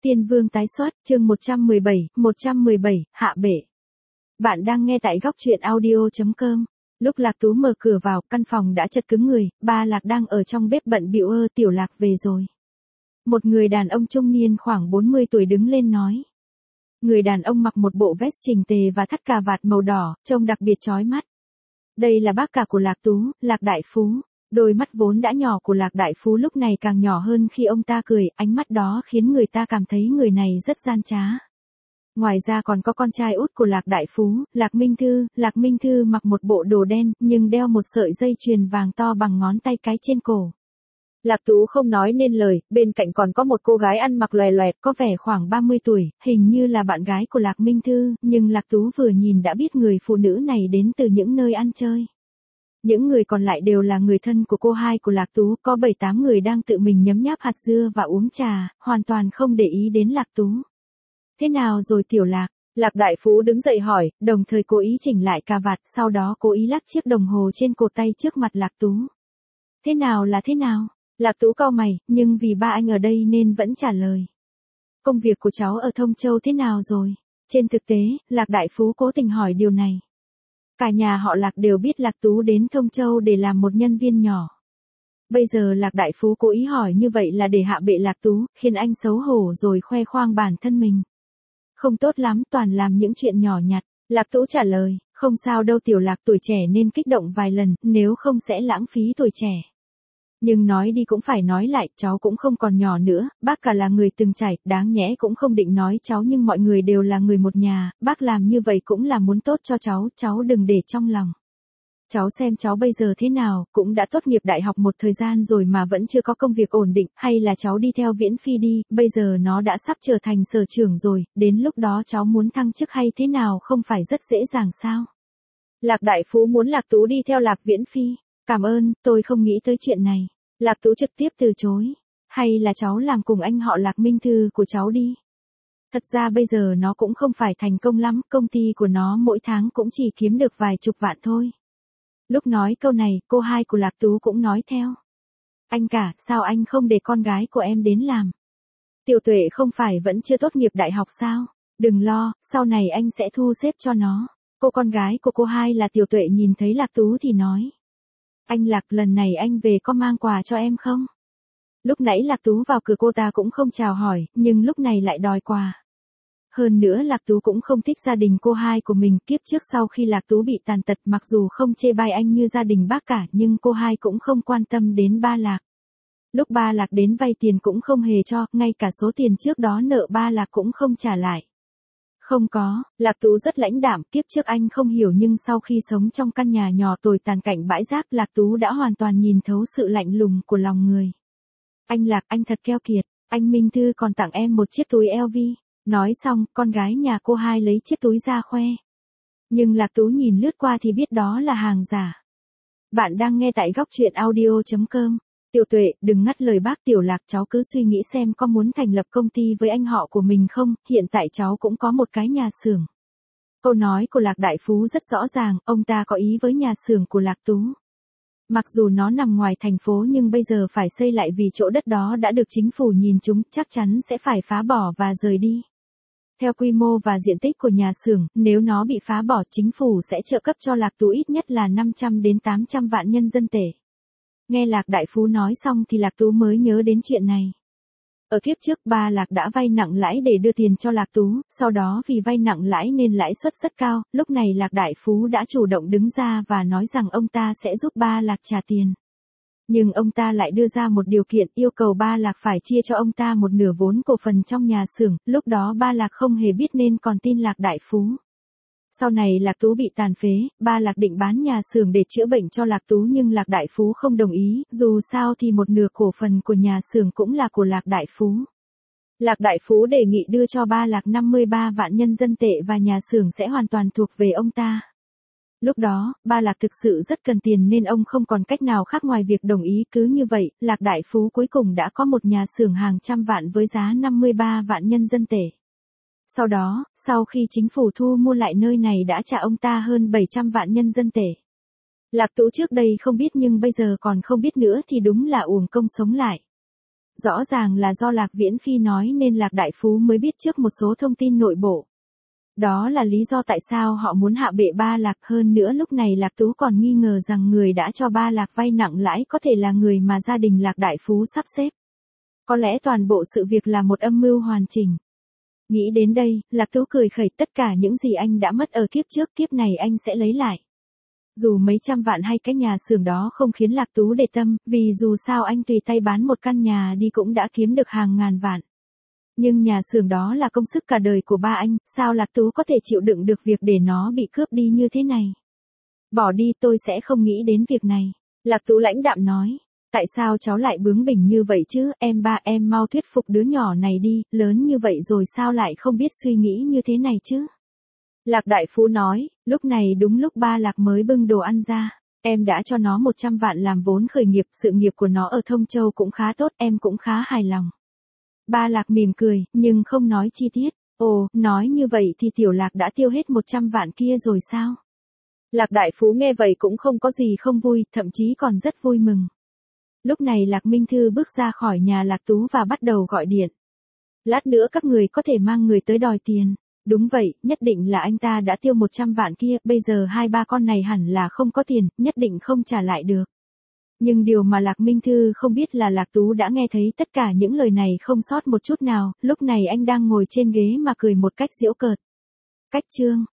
Tiên Vương tái xuất, chương 117, hạ bệ. Bạn đang nghe tại góc truyện audio.com. Lúc Lạc Tú mở cửa vào, căn phòng đã chật cứng người, ba Lạc đang ở trong bếp bận bịu Tiểu Lạc về rồi. Một người đàn ông trung niên khoảng 40 tuổi đứng lên nói. Người đàn ông mặc một bộ vest chỉnh tề và thắt cà vạt màu đỏ, trông đặc biệt chói mắt. Đây là bác cả của Lạc Tú, Lạc Đại Phú. Đôi mắt vốn đã nhỏ của Lạc Đại Phú lúc này càng nhỏ hơn khi ông ta cười, ánh mắt đó khiến người ta cảm thấy người này rất gian trá. Ngoài ra còn có con trai út của Lạc Đại Phú, Lạc Minh Thư mặc một bộ đồ đen, nhưng đeo một sợi dây chuyền vàng to bằng ngón tay cái trên cổ. Lạc Tú không nói nên lời, bên cạnh còn có một cô gái ăn mặc lòe loẹt có vẻ khoảng 30 tuổi, hình như là bạn gái của Lạc Minh Thư, nhưng Lạc Tú vừa nhìn đã biết người phụ nữ này đến từ những nơi ăn chơi. Những người còn lại đều là người thân của cô hai của Lạc Tú, có 7-8 người đang tự mình nhấm nháp hạt dưa và uống trà, hoàn toàn không để ý đến Lạc Tú. Thế nào rồi Tiểu Lạc? Lạc Đại Phú đứng dậy hỏi, đồng thời cố ý chỉnh lại cà vạt, sau đó cố ý lắc chiếc đồng hồ trên cổ tay trước mặt Lạc Tú. Thế nào là thế nào? Lạc Tú cau mày, nhưng vì ba anh ở đây nên vẫn trả lời. Công việc của cháu ở Thông Châu thế nào rồi? Trên thực tế, Lạc Đại Phú cố tình hỏi điều này. Cả nhà họ Lạc đều biết Lạc Tú đến Thông Châu để làm một nhân viên nhỏ. Bây giờ Lạc Đại Phú cố ý hỏi như vậy là để hạ bệ Lạc Tú, khiến anh xấu hổ rồi khoe khoang bản thân mình. Không tốt lắm, toàn làm những chuyện nhỏ nhặt. Lạc Tú trả lời, không sao đâu Tiểu Lạc, tuổi trẻ nên kích động vài lần, nếu không sẽ lãng phí tuổi trẻ. Nhưng nói đi cũng phải nói lại, cháu cũng không còn nhỏ nữa, bác cả là người từng trải, đáng nhẽ cũng không định nói cháu nhưng mọi người đều là người một nhà, bác làm như vậy cũng là muốn tốt cho cháu đừng để trong lòng. Cháu xem cháu bây giờ thế nào, cũng đã tốt nghiệp đại học một thời gian rồi mà vẫn chưa có công việc ổn định, hay là cháu đi theo Viễn Phi đi, bây giờ nó đã sắp trở thành sở trưởng rồi, đến lúc đó cháu muốn thăng chức hay thế nào không phải rất dễ dàng sao? Lạc Đại Phú muốn Lạc Tú đi theo Lạc Viễn Phi. Cảm ơn, tôi không nghĩ tới chuyện này. Lạc Tú trực tiếp từ chối. Hay là cháu làm cùng anh họ Lạc Minh Thư của cháu đi. Thật ra bây giờ nó cũng không phải thành công lắm, công ty của nó mỗi tháng cũng chỉ kiếm được vài chục vạn thôi. Lúc nói câu này, cô hai của Lạc Tú cũng nói theo. Anh cả, sao anh không để con gái của em đến làm? Tiểu Tuệ không phải vẫn chưa tốt nghiệp đại học sao? Đừng lo, sau này anh sẽ thu xếp cho nó. Cô con gái của cô hai là Tiểu Tuệ nhìn thấy Lạc Tú thì nói. Anh Lạc, lần này anh về có mang quà cho em không? Lúc nãy Lạc Tú vào cửa cô ta cũng không chào hỏi, nhưng lúc này lại đòi quà. Hơn nữa Lạc Tú cũng không thích gia đình cô hai của mình, kiếp trước sau khi Lạc Tú bị tàn tật mặc dù không chê bai anh như gia đình bác cả nhưng cô hai cũng không quan tâm đến ba Lạc. Lúc ba Lạc đến vay tiền cũng không hề cho, ngay cả số tiền trước đó nợ ba Lạc cũng không trả lại. Không có, Lạc Tú rất lãnh đạm, kiếp trước anh không hiểu nhưng sau khi sống trong căn nhà nhỏ tồi tàn cạnh bãi rác Lạc Tú đã hoàn toàn nhìn thấu sự lạnh lùng của lòng người. Anh Lạc, anh thật keo kiệt, anh Minh Thư còn tặng em một chiếc túi LV. Nói xong, con gái nhà cô hai lấy chiếc túi ra khoe. Nhưng Lạc Tú nhìn lướt qua thì biết đó là hàng giả. Bạn đang nghe tại góc truyện audio.com. Tiểu Tuệ, đừng ngắt lời bác Tiểu Lạc, cháu cứ suy nghĩ xem có muốn thành lập công ty với anh họ của mình không, hiện tại cháu cũng có một cái nhà xưởng. Câu nói của Lạc Đại Phú rất rõ ràng, ông ta có ý với nhà xưởng của Lạc Tú. Mặc dù nó nằm ngoài thành phố nhưng bây giờ phải xây lại vì chỗ đất đó đã được chính phủ nhìn trúng, chắc chắn sẽ phải phá bỏ và rời đi. Theo quy mô và diện tích của nhà xưởng, nếu nó bị phá bỏ chính phủ sẽ trợ cấp cho Lạc Tú ít nhất là 500 đến 800 vạn nhân dân tệ. Nghe Lạc Đại Phú nói xong thì Lạc Tú mới nhớ đến chuyện này. Ở kiếp trước ba Lạc đã vay nặng lãi để đưa tiền cho Lạc Tú, sau đó vì vay nặng lãi nên lãi suất rất cao, lúc này Lạc Đại Phú đã chủ động đứng ra và nói rằng ông ta sẽ giúp ba Lạc trả tiền. Nhưng ông ta lại đưa ra một điều kiện, yêu cầu ba Lạc phải chia cho ông ta một nửa vốn cổ phần trong nhà xưởng, lúc đó ba Lạc không hề biết nên còn tin Lạc Đại Phú. Sau này Lạc Tú bị tàn phế, ba Lạc định bán nhà xưởng để chữa bệnh cho Lạc Tú nhưng Lạc Đại Phú không đồng ý, dù sao thì một nửa cổ phần của nhà xưởng cũng là của Lạc Đại Phú. Lạc Đại Phú đề nghị đưa cho ba Lạc 53 vạn nhân dân tệ và nhà xưởng sẽ hoàn toàn thuộc về ông ta. Lúc đó, ba Lạc thực sự rất cần tiền nên ông không còn cách nào khác ngoài việc đồng ý, cứ như vậy, Lạc Đại Phú cuối cùng đã có một nhà xưởng hàng trăm vạn với giá 53 vạn nhân dân tệ. Sau đó, sau khi chính phủ thu mua lại nơi này đã trả ông ta hơn 700 vạn nhân dân tệ. Lạc Tú trước đây không biết nhưng bây giờ còn không biết nữa thì đúng là uổng công sống lại. rõ ràng là do Lạc Viễn Phi nói nên Lạc Đại Phú mới biết trước một số thông tin nội bộ. Đó là lý do tại sao họ muốn hạ bệ Ba Lạc, hơn nữa lúc này Lạc Tú còn nghi ngờ rằng người đã cho Ba Lạc vay nặng lãi có thể là người mà gia đình Lạc Đại Phú sắp xếp. Có lẽ toàn bộ sự việc là một âm mưu hoàn chỉnh. Nghĩ đến đây, Lạc Tú cười khẩy, tất cả những gì anh đã mất ở kiếp trước, kiếp này anh sẽ lấy lại. Dù mấy trăm vạn hay cái nhà xưởng đó không khiến Lạc Tú để tâm, vì dù sao anh tùy tay bán một căn nhà đi cũng đã kiếm được hàng ngàn vạn. Nhưng nhà xưởng đó là công sức cả đời của ba anh, sao Lạc Tú có thể chịu đựng được việc để nó bị cướp đi như thế này? Bỏ đi, tôi sẽ không nghĩ đến việc này. Lạc Tú lãnh đạm nói. Tại sao cháu lại bướng bỉnh như vậy chứ, em ba, em mau thuyết phục đứa nhỏ này đi, lớn như vậy rồi sao lại không biết suy nghĩ như thế này chứ? Lạc Đại Phú nói, lúc này đúng lúc Ba Lạc mới bưng đồ ăn ra. Em đã cho nó 100 vạn làm vốn khởi nghiệp, sự nghiệp của nó ở Thông Châu cũng khá tốt, em cũng khá hài lòng. Ba Lạc mỉm cười, nhưng không nói chi tiết. Ồ, nói như vậy thì Tiểu Lạc đã tiêu hết 100 vạn kia rồi sao? Lạc Đại Phú nghe vậy cũng không có gì không vui, thậm chí còn rất vui mừng. Lúc này Lạc Minh Thư bước ra khỏi nhà Lạc Tú và bắt đầu gọi điện. Lát nữa các người có thể mang người tới đòi tiền. Đúng vậy, nhất định là anh ta đã tiêu 100 vạn kia, bây giờ hai ba con này hẳn là không có tiền, nhất định không trả lại được. Nhưng điều mà Lạc Minh Thư không biết là Lạc Tú đã nghe thấy tất cả những lời này không sót một chút nào, lúc này anh đang ngồi trên ghế mà cười một cách giễu cợt. Cách chương